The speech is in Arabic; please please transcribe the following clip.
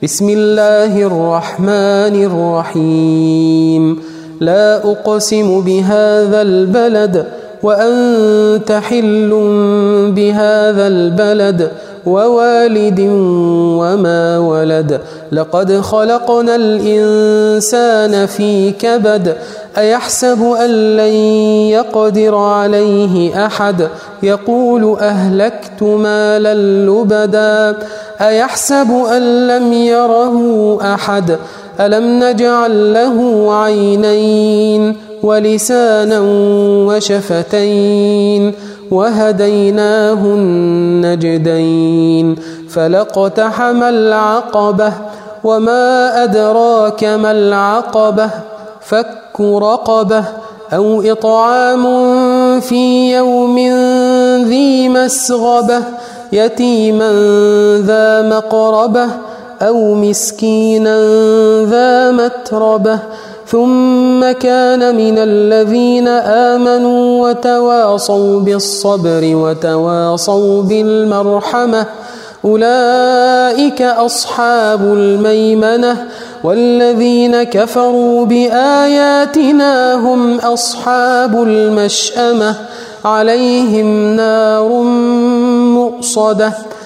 بسم الله الرحمن الرحيم لا أقسم بهذا البلد وأنت حل بهذا البلد ووالد وما ولد لقد خلقنا الإنسان في كبد أيحسب أن لن يقدر عليه أحد يقول أهلكت مالا لبدا أيحسب أن لم يره أحد ألم نجعل له عينين ولسانا وشفتين وهديناه النجدين فلاقتحم العقبة وما أدراك ما العقبة فك رقبة أو إطعام في يوم ذي مسغبة يتيما ذا مقربة أو مسكينا ذا متربة ثم كان من الذين آمنوا وتواصوا بالصبر وتواصوا بالمرحمة أولئك أصحاب الميمنة والذين كفروا بآياتنا هم أصحاب المشأمة عليهم نار مؤصدة